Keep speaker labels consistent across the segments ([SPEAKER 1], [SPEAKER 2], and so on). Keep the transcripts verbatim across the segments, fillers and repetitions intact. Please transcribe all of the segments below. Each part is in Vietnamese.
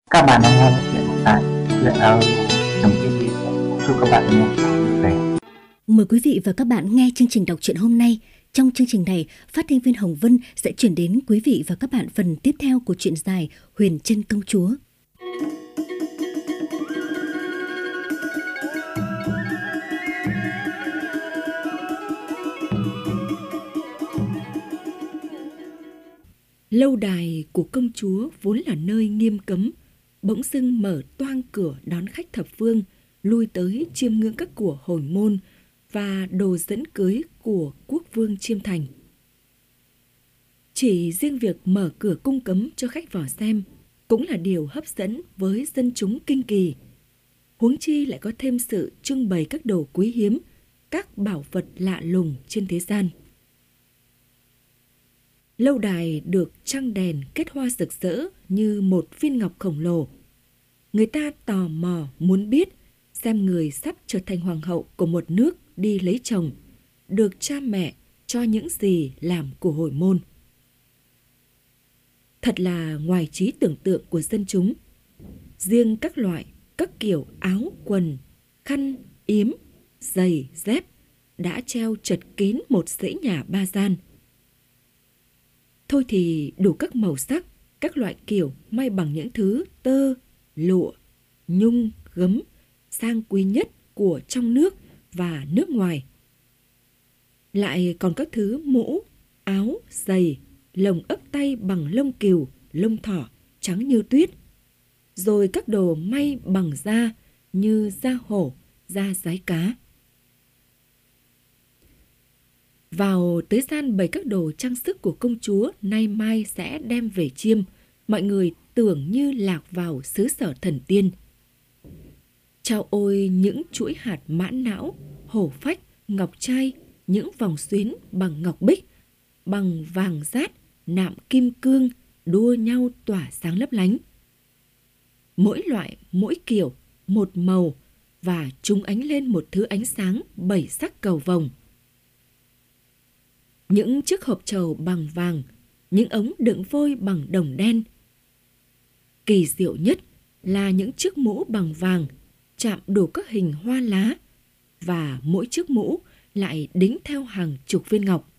[SPEAKER 1] Các bạn đang nghe chuyện tại truyện audio.tv. Chúc các bạn nghe chuyện vui vẻ.
[SPEAKER 2] Mời quý vị và các bạn nghe chương trình đọc truyện hôm nay. Trong chương trình này, phát thanh viên Hồng Vân sẽ chuyển đến quý vị và các bạn phần tiếp theo của truyện dài Huyền Trân Công Chúa.
[SPEAKER 3] Lâu đài của công chúa vốn là nơi nghiêm cấm, bỗng dưng mở toang cửa đón khách thập phương, lui tới chiêm ngưỡng các của hồi môn và đồ dẫn cưới của quốc vương Chiêm Thành. Chỉ riêng việc mở cửa cung cấm cho khách vào xem cũng là điều hấp dẫn với dân chúng kinh kỳ. Huống chi lại có thêm sự trưng bày các đồ quý hiếm, các bảo vật lạ lùng trên thế gian. Lâu đài được trăng đèn kết hoa rực rỡ như một viên ngọc khổng lồ. Người ta tò mò muốn biết xem người sắp trở thành hoàng hậu của một nước đi lấy chồng, được cha mẹ cho những gì làm của hồi môn. Thật là ngoài trí tưởng tượng của dân chúng. Riêng các loại, các kiểu áo, quần, khăn, yếm, giày, dép đã treo chật kín một dãy nhà ba gian. Thôi thì đủ các màu sắc, các loại kiểu may bằng những thứ tơ, lụa, nhung, gấm, sang quý nhất của trong nước và nước ngoài. Lại còn các thứ mũ, áo, giày, lồng ấp tay bằng lông cừu, lông thỏ, trắng như tuyết. Rồi các đồ may bằng da như da hổ, da dái cá. Vào tới gian bày các đồ trang sức của công chúa nay mai sẽ đem về chiêm, mọi người tưởng như lạc vào xứ sở thần tiên. Chao ôi những chuỗi hạt mãn não, hổ phách, ngọc trai, những vòng xuyến bằng ngọc bích, bằng vàng rát, nạm kim cương, đua nhau tỏa sáng lấp lánh. Mỗi loại, mỗi kiểu, một màu và chúng ánh lên một thứ ánh sáng bảy sắc cầu vồng. Những chiếc hộp trầu bằng vàng, những ống đựng vôi bằng đồng đen. Kỳ diệu nhất là những chiếc mũ bằng vàng, chạm đủ các hình hoa lá, và mỗi chiếc mũ lại đính theo hàng chục viên ngọc.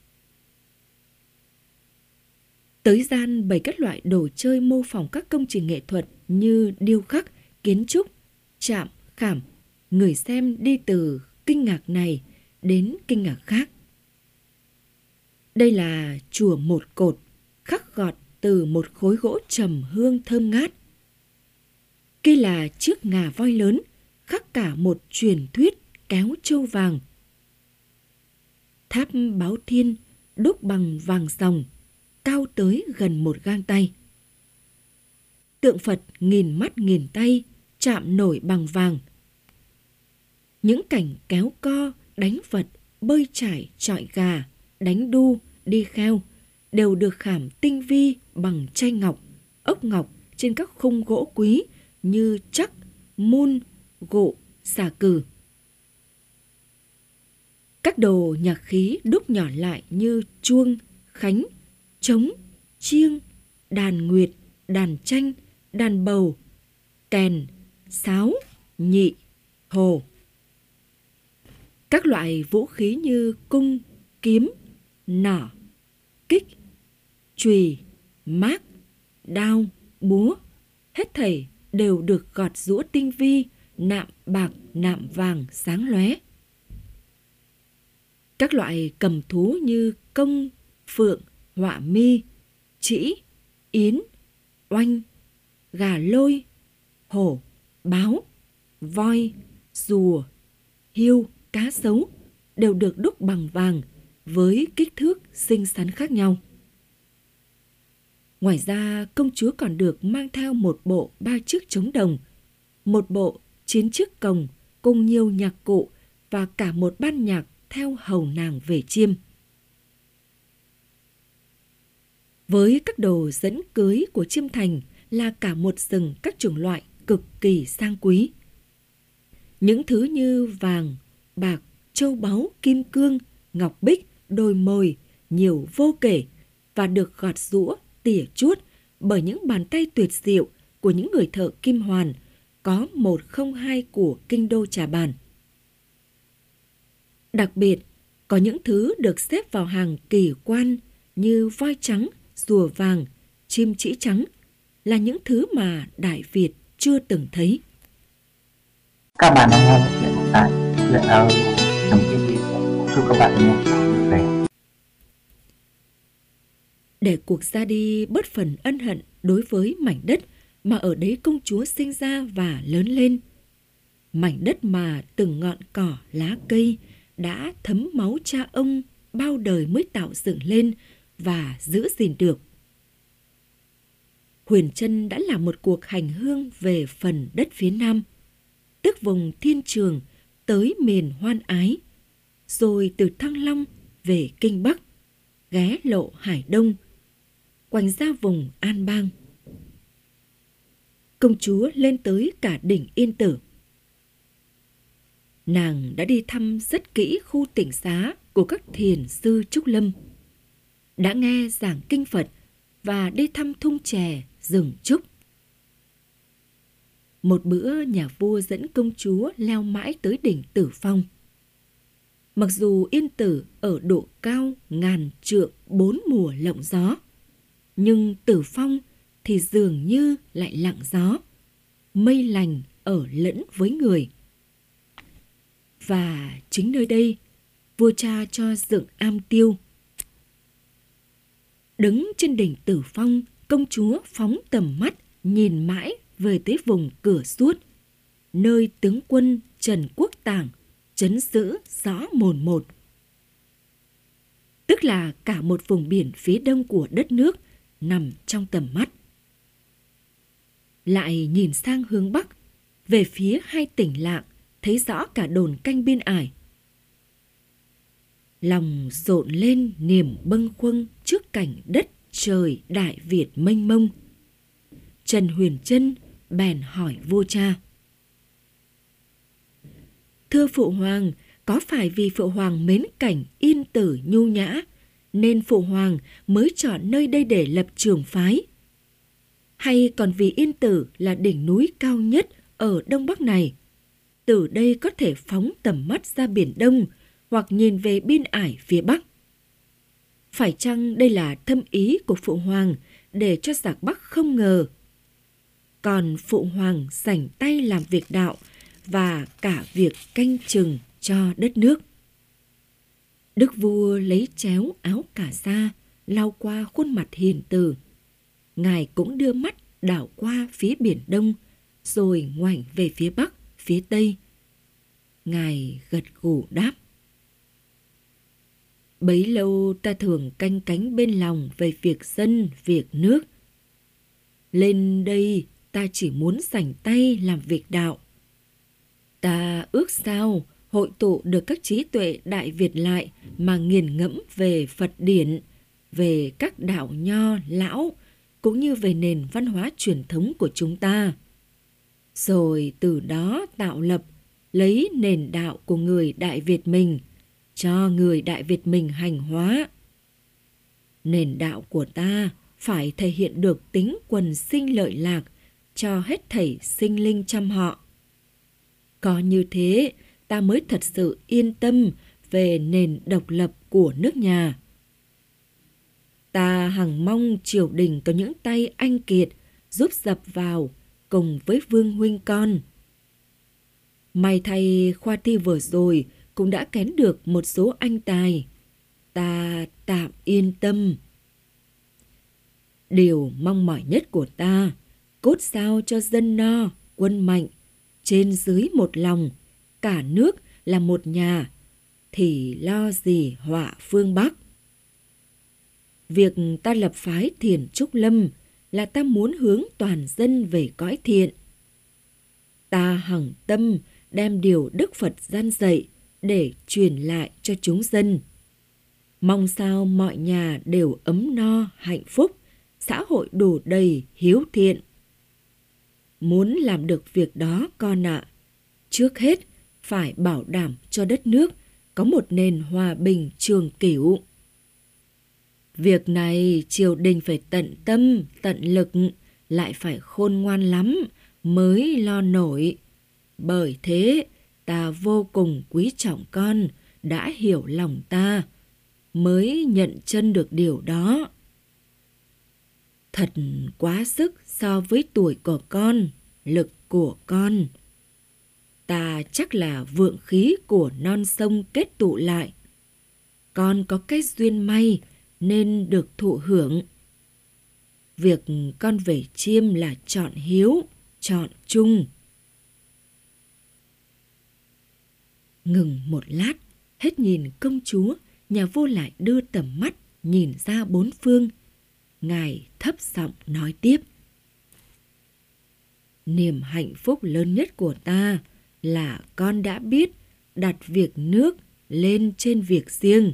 [SPEAKER 3] Tới gian bày các loại đồ chơi mô phỏng các công trình nghệ thuật như điêu khắc, kiến trúc, chạm, khảm. Người xem đi từ kinh ngạc này đến kinh ngạc khác. Đây là chùa một cột, khắc gọt từ một khối gỗ trầm hương thơm ngát. Kia là chiếc ngà voi lớn, khắc cả một truyền thuyết kéo trâu vàng. Tháp báo thiên đúc bằng vàng ròng, cao tới gần một gang tay. Tượng Phật nghìn mắt nghìn tay, chạm nổi bằng vàng. Những cảnh kéo co, đánh Phật, bơi chải, chọi gà, đánh đu, đi kheo đều được khảm tinh vi bằng chai ngọc, ốc ngọc trên các khung gỗ quý như chắc, mun, gỗ, xà cừ. Các đồ nhạc khí đúc nhỏ lại như chuông, khánh, trống, chiêng, đàn nguyệt, đàn tranh, đàn bầu, kèn, sáo, nhị, hồ. Các loại vũ khí như cung, kiếm, nỏ, kích, chùy, mác, đao, búa, hết thảy đều được gọt giũa tinh vi, nạm bạc, nạm vàng sáng lóe. Các loại cầm thú như công, phượng, họa mi, trĩ, yến, oanh, gà lôi, hổ, báo, voi, rùa, hiêu, cá sấu đều được đúc bằng vàng với kích thước xinh xắn khác nhau. Ngoài ra, công chúa còn được mang theo một bộ ba chiếc trống đồng, một bộ chín chiếc cồng cùng nhiều nhạc cụ và cả một ban nhạc theo hầu nàng về chiêm. Với các đồ dẫn cưới của Chiêm Thành là cả một rừng các chủng loại cực kỳ sang quý. Những thứ như vàng, bạc, châu báu, kim cương, ngọc bích, đồi mồi, nhiều vô kể và được gọt giũa, tỉa chuốt bởi những bàn tay tuyệt diệu của những người thợ kim hoàn có một không hai của kinh đô Trà Bàn. Đặc biệt, có những thứ được xếp vào hàng kỳ quan như voi trắng, rùa vàng, chim trĩ trắng là những thứ mà Đại Việt chưa từng thấy.
[SPEAKER 1] Các bạn đang nghe chuyện tại chuyện audio chấm tv. Chúc các bạn nghe vui vẻ.
[SPEAKER 3] Để cuộc ra đi bớt phần ân hận đối với mảnh đất mà ở đấy công chúa sinh ra và lớn lên, mảnh đất mà từng ngọn cỏ lá cây đã thấm máu cha ông bao đời mới tạo dựng lên và giữ gìn được. Huyền Trân đã làm một cuộc hành hương về phần đất phía Nam, tức vùng Thiên Trường tới miền Hoan Ái, rồi từ Thăng Long về Kinh Bắc, ghé lộ Hải Đông, quanh ra vùng An Bang. Công chúa lên tới cả đỉnh Yên Tử. Nàng đã đi thăm rất kỹ khu tịnh xá của các thiền sư Trúc Lâm, đã nghe giảng kinh Phật và đi thăm thung chè, rừng trúc. Một bữa nhà vua dẫn công chúa leo mãi tới đỉnh Tử Phong. Mặc dù Yên Tử ở độ cao ngàn trượng bốn mùa lộng gió, nhưng Tử Phong thì dường như lại lặng gió, mây lành ở lẫn với người. Và chính nơi đây, vua cha cho dựng am tiêu. Đứng trên đỉnh Tử Phong, công chúa phóng tầm mắt nhìn mãi về tới vùng Cửa Suốt, nơi tướng quân Trần Quốc Tảng trấn giữ rõ mồn một. Tức là cả một vùng biển phía đông của đất nước nằm trong tầm mắt. Lại nhìn sang hướng Bắc, về phía hai tỉnh lạng, thấy rõ cả đồn canh biên ải. Lòng rộn lên niềm bâng khuâng trước cảnh đất trời Đại Việt mênh mông. Trần Huyền Trân bèn hỏi vua cha: Thưa Phụ Hoàng, có phải vì Phụ Hoàng mến cảnh Yên Tử nhu nhã, nên Phụ Hoàng mới chọn nơi đây để lập trường phái? Hay còn vì Yên Tử là đỉnh núi cao nhất ở Đông Bắc này, từ đây có thể phóng tầm mắt ra Biển Đông hoặc nhìn về biên ải phía Bắc? Phải chăng đây là thâm ý của Phụ Hoàng để cho giặc Bắc không ngờ? Còn Phụ Hoàng rảnh tay làm việc đạo và cả việc canh chừng cho đất nước. Đức vua lấy chéo áo cà sa lau qua khuôn mặt hiền từ. Ngài cũng đưa mắt đảo qua phía Biển Đông, rồi ngoảnh về phía Bắc, phía Tây. Ngài gật gù đáp: Bấy lâu ta thường canh cánh bên lòng về việc dân, việc nước. Lên đây ta chỉ muốn rảnh tay làm việc đạo. Ta ước sao hội tụ được các trí tuệ Đại Việt lại mà nghiền ngẫm về Phật điển, về các đạo nho, lão, cũng như về nền văn hóa truyền thống của chúng ta. Rồi từ đó tạo lập, lấy nền đạo của người Đại Việt mình, cho người Đại Việt mình hành hóa. Nền đạo của ta phải thể hiện được tính quần sinh lợi lạc cho hết thảy sinh linh trăm họ. Có như thế, ta mới thật sự yên tâm về nền độc lập của nước nhà. Ta hằng mong triều đình có những tay anh kiệt giúp dập vào cùng với vương huynh con. May thay khoa thi vừa rồi cũng đã kén được một số anh tài. Ta tạm yên tâm. Điều mong mỏi nhất của ta, cốt sao cho dân no, quân mạnh, trên dưới một lòng, cả nước là một nhà, thì lo gì họa phương Bắc. Việc ta lập phái Thiền Trúc Lâm là ta muốn hướng toàn dân về cõi thiện. Ta hằng tâm đem điều Đức Phật gian dạy để truyền lại cho chúng dân. Mong sao mọi nhà đều ấm no, hạnh phúc, xã hội đủ đầy, hiếu thiện. Muốn làm được việc đó con ạ, trước hết phải bảo đảm cho đất nước có một nền hòa bình trường cửu. Việc này triều đình phải tận tâm, tận lực lại phải khôn ngoan lắm mới lo nổi. Bởi thế ta vô cùng quý trọng con đã hiểu lòng ta, mới nhận chân được điều đó. Thật quá sức so với tuổi của con, lực của con. Ta chắc là vượng khí của non sông kết tụ lại. Con có cái duyên may nên được thụ hưởng. Việc con về chiêm là chọn hiếu, chọn chung. Ngừng một lát, hết nhìn công chúa, nhà vua lại đưa tầm mắt nhìn ra bốn phương. Ngài thấp giọng nói tiếp: niềm hạnh phúc lớn nhất của ta là con đã biết đặt việc nước lên trên việc riêng.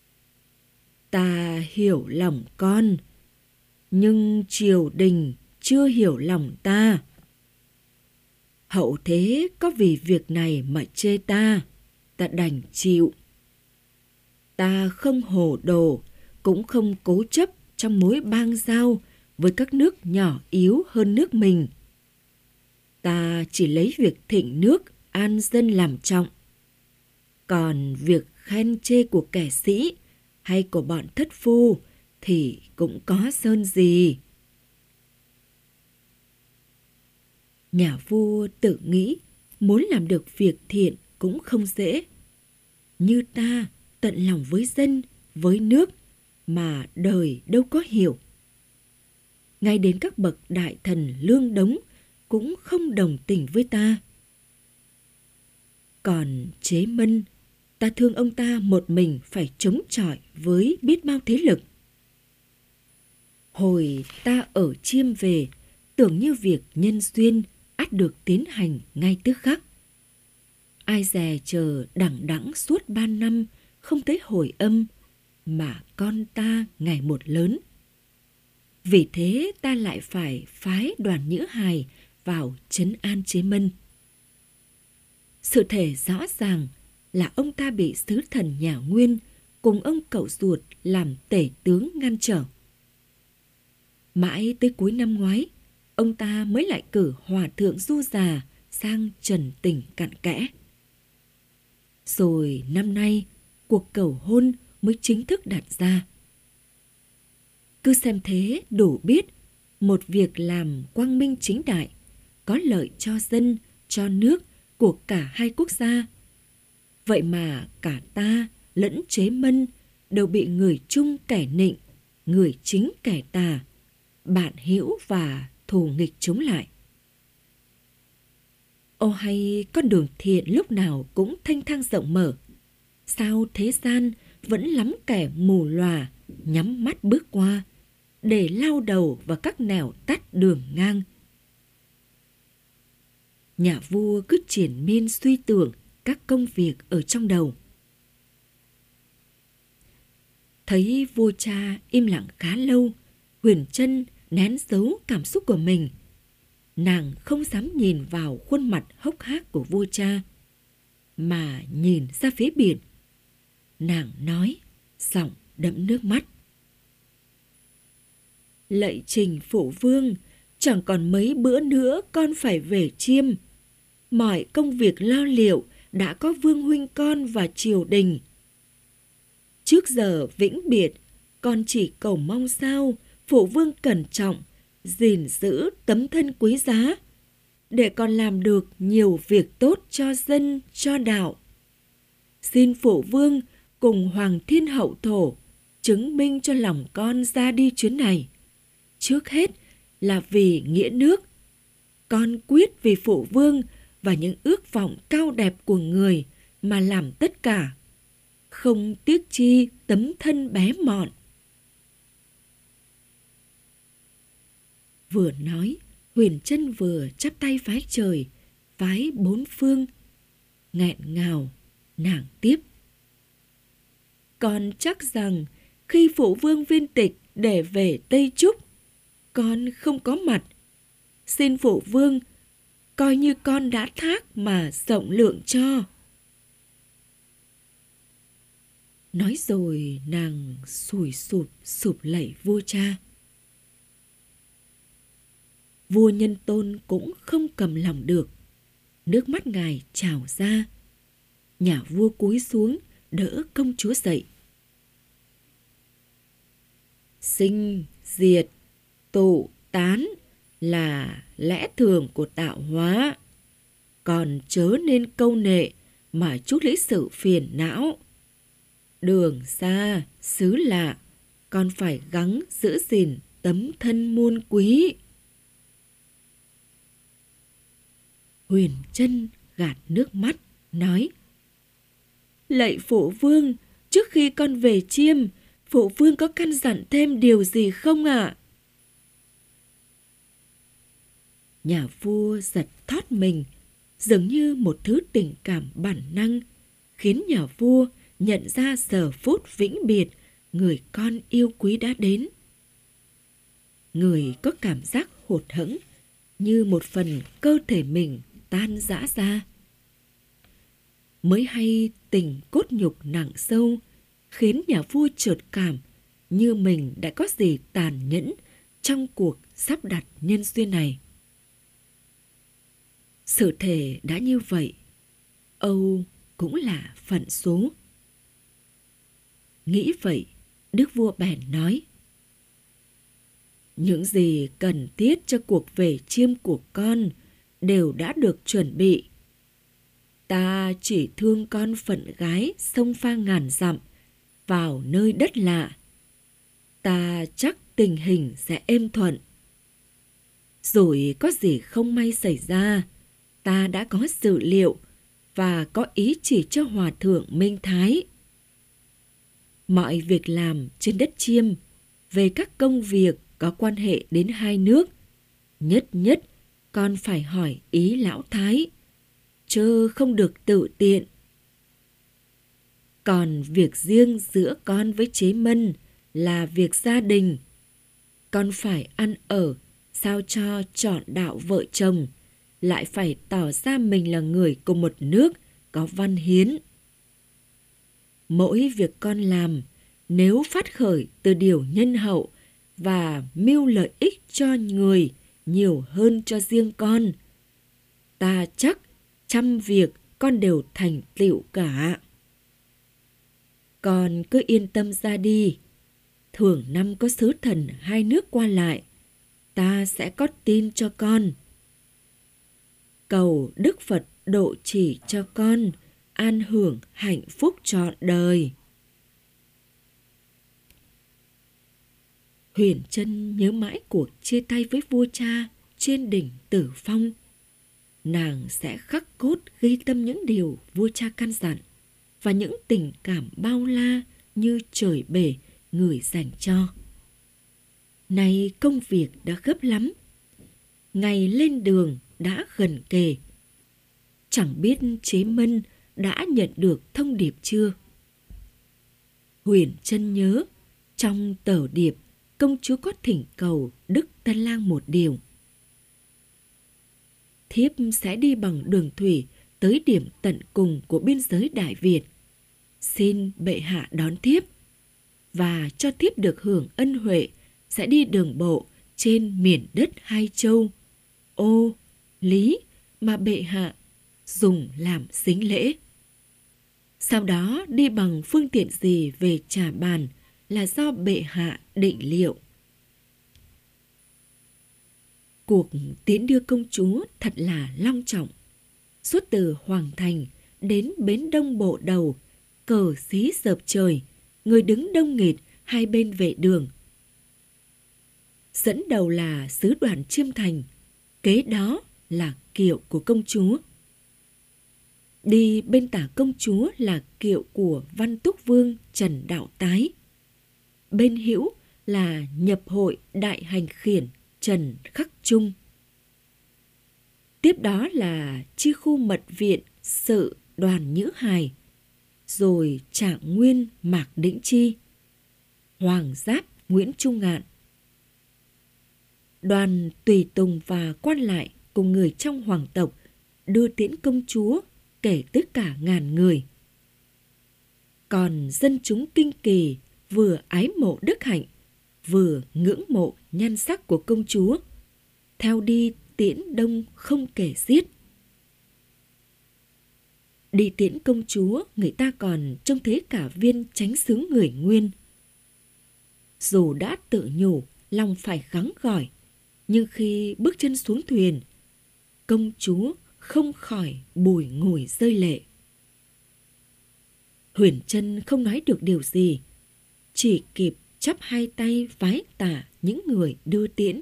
[SPEAKER 3] Ta hiểu lòng con, nhưng triều đình chưa hiểu lòng ta. Hậu thế có vì việc này mà chê ta, ta đành chịu. Ta không hồ đồ, cũng không cố chấp trong mối bang giao với các nước nhỏ yếu hơn nước mình. Ta chỉ lấy việc thịnh nước, an dân làm trọng. Còn việc khen chê của kẻ sĩ hay của bọn thất phu thì cũng có sơn gì. Nhà vua tự nghĩ muốn làm được việc thiện cũng không dễ. Như ta tận lòng với dân, với nước mà đời đâu có hiểu. Ngay đến các bậc đại thần lương đống cũng không đồng tình với ta. Còn Chế Mân, ta thương ông ta một mình phải chống chọi với biết bao thế lực. Hồi ta ở Chiêm về, tưởng như việc nhân duyên ắt được tiến hành ngay tức khắc. Ai dè chờ đằng đẵng suốt ba năm không thấy hồi âm, mà con ta ngày một lớn. Vì thế ta lại phải phái Đoàn Nhữ Hài vào trấn an Chế Mân. Sự thể rõ ràng là ông ta bị sứ thần nhà Nguyên cùng ông cậu ruột làm tể tướng ngăn trở. Mãi tới cuối năm ngoái, ông ta mới lại cử hòa thượng Du Già sang trần tình cặn kẽ. Rồi năm nay, cuộc cầu hôn mới chính thức đặt ra. Cứ xem thế đủ biết một việc làm quang minh chính đại, có lợi cho dân, cho nước của cả hai quốc gia. Vậy mà cả ta lẫn Chế Mân đều bị người chung kẻ nịnh, người chính kẻ tà, bạn hữu và thù nghịch chống lại. Ô hay con đường thiện lúc nào cũng thanh thang rộng mở, sao thế gian vẫn lắm kẻ mù lòa nhắm mắt bước qua để lao đầu vào các nẻo tắt đường ngang. Nhà vua cứ triền miên suy tưởng các công việc ở trong đầu. Thấy vua cha im lặng khá lâu, Huyền Trân nén giấu cảm xúc của mình. Nàng không dám nhìn vào khuôn mặt hốc hác của vua cha, mà nhìn ra phía biển. Nàng nói, giọng đẫm nước mắt: lạy trình phụ vương, chẳng còn mấy bữa nữa con phải về Chiêm. Mọi công việc lo liệu đã có vương huynh con và triều đình. Trước giờ vĩnh biệt, con chỉ cầu mong sao phụ vương cẩn trọng, gìn giữ tấm thân quý giá, để con làm được nhiều việc tốt cho dân, cho đạo. Xin phụ vương cùng Hoàng Thiên Hậu Thổ chứng minh cho lòng con ra đi chuyến này. Trước hết là vì nghĩa nước. Con quyết vì phụ vương và những ước vọng cao đẹp của người mà làm tất cả, không tiếc chi tấm thân bé mọn. Vừa nói, Huyền Trân vừa chắp tay vái trời, vái bốn phương. Nghẹn ngào, nàng tiếp: con chắc rằng khi phụ vương viên tịch để về Tây Trúc, con không có mặt. Xin phụ vương coi như con đã thác mà rộng lượng cho. Nói rồi nàng sùi sụp sụp lạy vua cha. vua Nhân Tôn cũng không cầm lòng được. Nước mắt ngài trào ra. Nhà vua cúi xuống đỡ công chúa dậy. Sinh, diệt, tụ, tán là lẽ thường của tạo hóa. Còn chớ nên câu nệ mà chút lý sự phiền não. Đường xa, xứ lạ, con phải gắng giữ gìn tấm thân muôn quý. Huyền Trân gạt nước mắt, nói: Lạy phụ vương, trước khi con về Chiêm, phụ vương có căn dặn thêm điều gì không ạ? À? Nhà vua giật thót mình, dường như một thứ tình cảm bản năng, khiến nhà vua nhận ra giờ phút vĩnh biệt người con yêu quý đã đến. Người có cảm giác hụt hẫng, như một phần cơ thể mình tan rã ra. Mới hay tình cốt nhục nặng sâu, khiến nhà vua chợt cảm như mình đã có gì tàn nhẫn trong cuộc sắp đặt nhân duyên này. Sự thể đã như vậy, âu cũng là phận số. Nghĩ vậy, đức vua bèn nói: Những gì cần thiết cho cuộc về Chiêm của con đều đã được chuẩn bị. Ta chỉ thương con phận gái sông pha ngàn dặm vào nơi đất lạ. Ta chắc tình hình sẽ êm thuận. Rồi có gì không may xảy ra, ta đã có dự liệu và có ý chỉ cho Hòa thượng Minh Thái. Mọi việc làm trên đất Chiêm, về các công việc có quan hệ đến hai nước, nhất nhất con phải hỏi ý lão Thái, chớ không được tự tiện. Còn việc riêng giữa con với Chế Mân là việc gia đình. Con phải ăn ở sao cho chọn đạo vợ chồng, lại phải tỏ ra mình là người của một nước có văn hiến. Mỗi việc con làm, nếu phát khởi từ điều nhân hậu và mưu lợi ích cho người nhiều hơn cho riêng con, ta chắc trăm việc con đều thành tựu cả. Con cứ yên tâm ra đi. Thường năm có sứ thần hai nước qua lại, ta sẽ có tin cho con. Cầu Đức Phật độ chỉ cho con an hưởng hạnh phúc trọn đời. Huyền Trân nhớ mãi cuộc chia tay với vua cha trên đỉnh Tử Phong. Nàng sẽ khắc cốt ghi tâm những điều vua cha căn dặn và những tình cảm bao la như trời bể người dành cho. Nay công việc đã gấp lắm, ngày lên đường đã gần kề. Chẳng biết Chế Mân đã nhận được thông điệp chưa? Huyền Trân nhớ trong tờ điệp công chúa có thỉnh cầu Đức Tân Lang một điều: thiếp sẽ đi bằng đường thủy tới điểm tận cùng của biên giới Đại Việt. Xin bệ hạ đón thiếp, và cho thiếp được hưởng ân huệ sẽ đi đường bộ trên miền đất hai châu, Ô, Lý mà bệ hạ dùng làm sính lễ. Sau đó đi bằng phương tiện gì về Trà Bàn là do bệ hạ định liệu. Cuộc tiến đưa công chúa thật là long trọng. Suốt từ Hoàng Thành đến bến Đông Bộ Đầu, cờ xí dợp trời, người đứng đông nghịt hai bên vệ đường. Dẫn đầu là sứ đoàn Chiêm Thành, kế đó là kiệu của công chúa. Đi bên tả công chúa là kiệu của Văn Túc Vương Trần Đạo Tái. Bên hữu là nhập hội đại hành khiển Trần Khắc Trung. Tiếp đó là chi khu mật viện sự Đoàn Nhữ Hài, rồi Trạng Nguyên Mạc Đĩnh Chi, Hoàng Giáp Nguyễn Trung Ngạn. Đoàn tùy tùng và quan lại cùng người trong hoàng tộc đưa tiễn công chúa kể tới cả ngàn người. Còn dân chúng Kinh Kỳ vừa ái mộ đức hạnh, vừa ngưỡng mộ nhan sắc của công chúa, theo đi tiễn đông không kể xiết. Đi tiễn công chúa, người ta còn trông thấy cả viên chánh xứ người Nguyên. Dù đã tự nhủ, lòng phải gắng gỏi, nhưng khi bước chân xuống thuyền, công chúa không khỏi bùi ngùi rơi lệ. Huyền Trân không nói được điều gì, chỉ kịp chắp hai tay vái tạ những người đưa tiễn.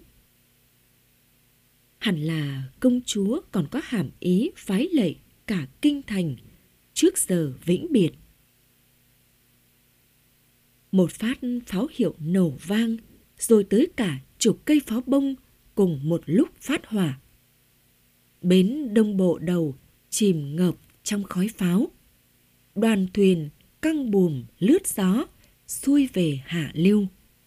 [SPEAKER 3] Hẳn là công chúa còn có hàm ý vái lạy cả kinh thành trước giờ vĩnh biệt. Một phát pháo hiệu nổ vang, rồi tới cả chục cây pháo bông cùng một lúc phát hỏa. Bến Đông Bộ Đầu chìm ngợp trong khói pháo. Đoàn thuyền căng buồm lướt gió, xuôi về hạ lưu.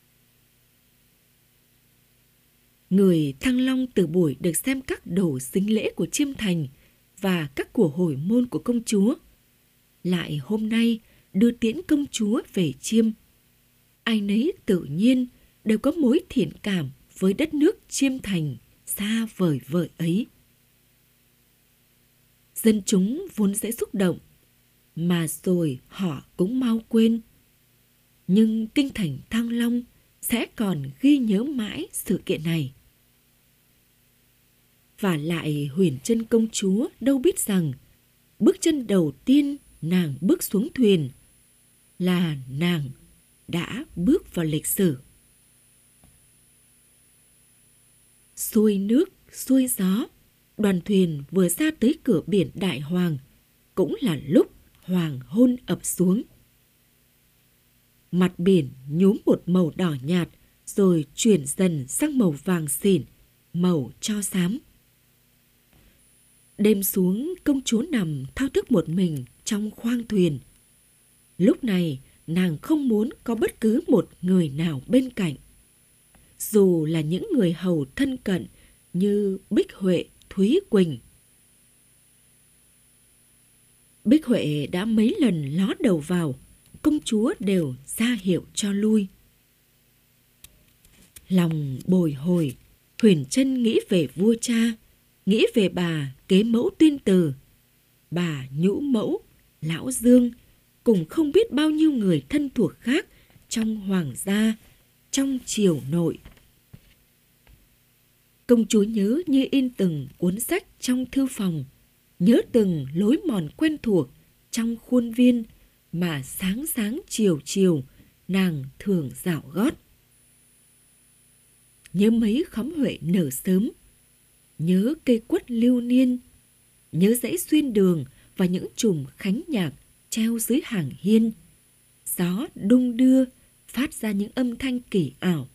[SPEAKER 3] Người Thăng Long từ buổi được xem các đồ sính lễ của Chiêm Thành và các của hồi môn của công chúa, lại hôm nay đưa tiễn công chúa về Chiêm. Ai nấy tự nhiên đều có mối thiện cảm với đất nước Chiêm Thành xa vời vợi ấy. Dân chúng vốn sẽ xúc động, mà rồi họ cũng mau quên. Nhưng kinh thành Thăng Long sẽ còn ghi nhớ mãi sự kiện này. Và lại Huyền Trân công chúa đâu biết rằng bước chân đầu tiên nàng bước xuống thuyền là nàng đã bước vào lịch sử. Xuôi nước, xuôi gió, đoàn thuyền vừa ra tới cửa biển Đại Hoàng, cũng là lúc hoàng hôn ập xuống. Mặt biển nhuốm một màu đỏ nhạt, rồi chuyển dần sang màu vàng xỉn, màu tro xám. Đêm xuống, công chúa nằm thao thức một mình trong khoang thuyền. Lúc này, nàng không muốn có bất cứ một người nào bên cạnh. Dù là những người hầu thân cận như Bích Huệ, Thúy Quỳnh. Bích Huệ đã mấy lần ló đầu vào, công chúa đều ra hiệu cho lui. Lòng bồi hồi, Huyền Trân nghĩ về vua cha, nghĩ về bà kế mẫu Tuyên Từ, bà nhũ mẫu, lão Dương, cùng không biết bao nhiêu người thân thuộc khác trong hoàng gia, trong triều nội. Công chúa nhớ như in từng cuốn sách trong thư phòng, nhớ từng lối mòn quen thuộc trong khuôn viên mà sáng sáng chiều chiều nàng thường dạo gót. Nhớ mấy khóm huệ nở sớm, nhớ cây quất lưu niên, nhớ dãy xuyên đường và những chùm khánh nhạc treo dưới hàng hiên. Gió đung đưa phát ra những âm thanh kỳ ảo.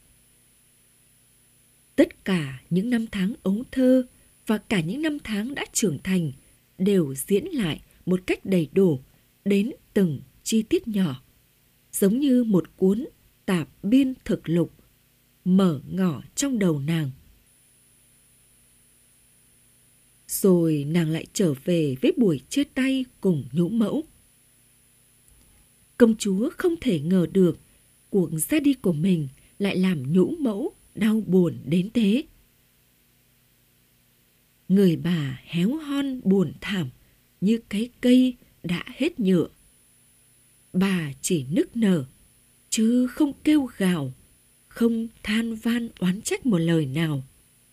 [SPEAKER 3] Tất cả những năm tháng ấu thơ và cả những năm tháng đã trưởng thành đều diễn lại một cách đầy đủ đến từng chi tiết nhỏ, giống như một cuốn tạp biên thực lục mở ngỏ trong đầu nàng. Rồi nàng lại trở về với buổi chia tay cùng nhũ mẫu. Công chúa không thể ngờ được cuộc ra đi của mình lại làm nhũ mẫu đau buồn đến thế. Người bà héo hon buồn thảm như cái cây đã hết nhựa. Bà chỉ nức nở, chứ không kêu gào, không than van oán trách một lời nào.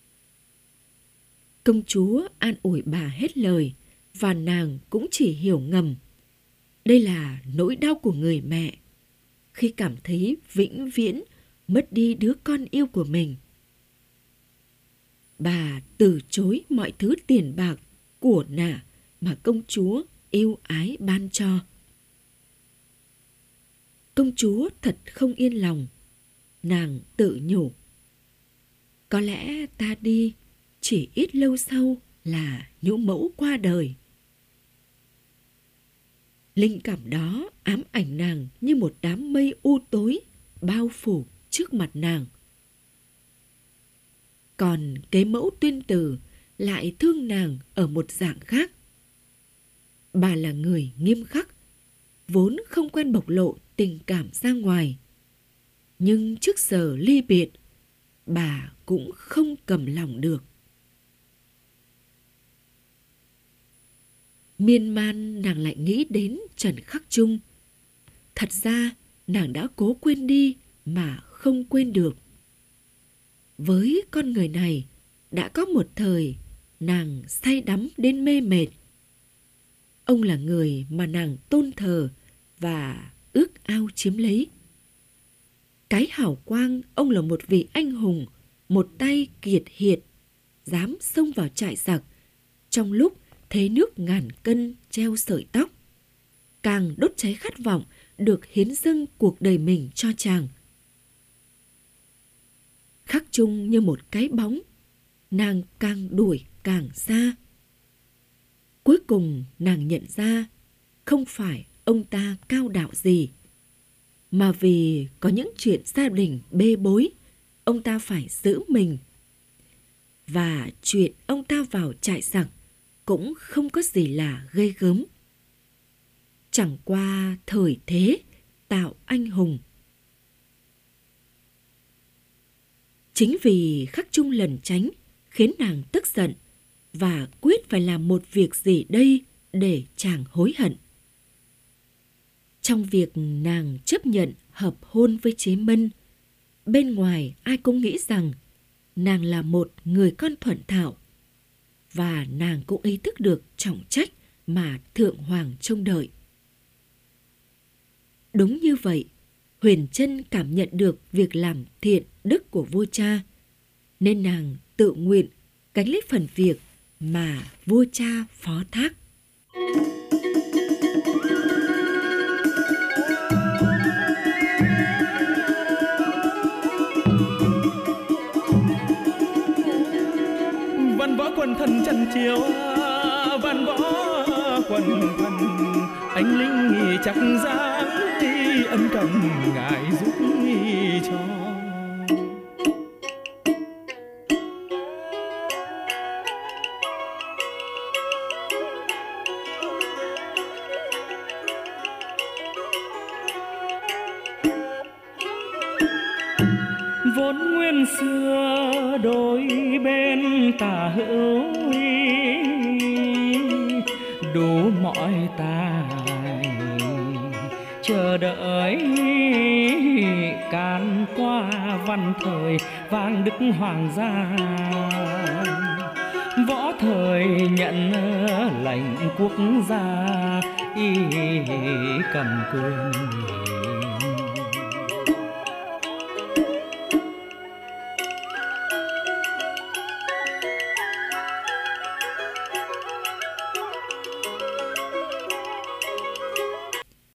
[SPEAKER 3] Công chúa an ủi bà hết lời, và nàng cũng chỉ hiểu ngầm. Đây là nỗi đau của người mẹ, khi cảm thấy vĩnh viễn mất đi đứa con yêu của mình. Bà từ chối mọi thứ tiền bạc, của nả mà công chúa yêu ái ban cho. Công chúa thật không yên lòng. Nàng tự nhủ, có lẽ ta đi chỉ ít lâu sau là nhũ mẫu qua đời. Linh cảm đó ám ảnh nàng như một đám mây u tối bao phủ trước mặt nàng. Còn kế mẫu Tuyên Từ lại thương nàng ở một dạng khác. Bà là người nghiêm khắc, vốn không quen bộc lộ tình cảm ra ngoài. Nhưng trước giờ ly biệt, bà cũng không cầm lòng được. Miên man nàng lại nghĩ đến Trần Khắc Trung. Thật ra nàng đã cố quên đi mà không quên được. Với con người này, đã có một thời nàng say đắm đến mê mệt. Ông là người mà nàng tôn thờ và ước ao chiếm lấy. Cái hào quang ông là một vị anh hùng, một tay kiệt hiệt, dám xông vào trại giặc trong lúc thế nước ngàn cân treo sợi tóc, càng đốt cháy khát vọng được hiến dâng cuộc đời mình cho chàng. Khắc Trung như một cái bóng, nàng càng đuổi càng xa. Cuối cùng nàng nhận ra không phải ông ta cao đạo gì, mà vì có những chuyện gia đình bê bối, ông ta phải giữ mình. Và chuyện ông ta vào trại giặc cũng không có gì là ghê gớm. Chẳng qua thời thế tạo anh hùng. Chính vì Khắc Trung lẩn tránh khiến nàng tức giận và quyết phải làm một việc gì đây để chàng hối hận. Trong việc nàng chấp nhận hợp hôn với Chế Mân, bên ngoài ai cũng nghĩ rằng nàng là một người con thuận thảo, và nàng cũng ý thức được trọng trách mà Thượng Hoàng trông đợi. Đúng như vậy, Huyền Trân cảm nhận được việc làm thiện đức của vua cha, nên nàng tự nguyện gánh lấy phần việc mà vua cha phó thác.
[SPEAKER 4] Văn võ quần thần trần chiếu, văn võ quần thần anh linh nghỉ chắc dáng ân cần ngài giúp cho. Vốn nguyên xưa đôi bên tả hữu, đủ mọi tài chờ đợi can qua văn thời vang đức hoàng gia. Võ thời nhận lệnh quốc gia, y cầm quyền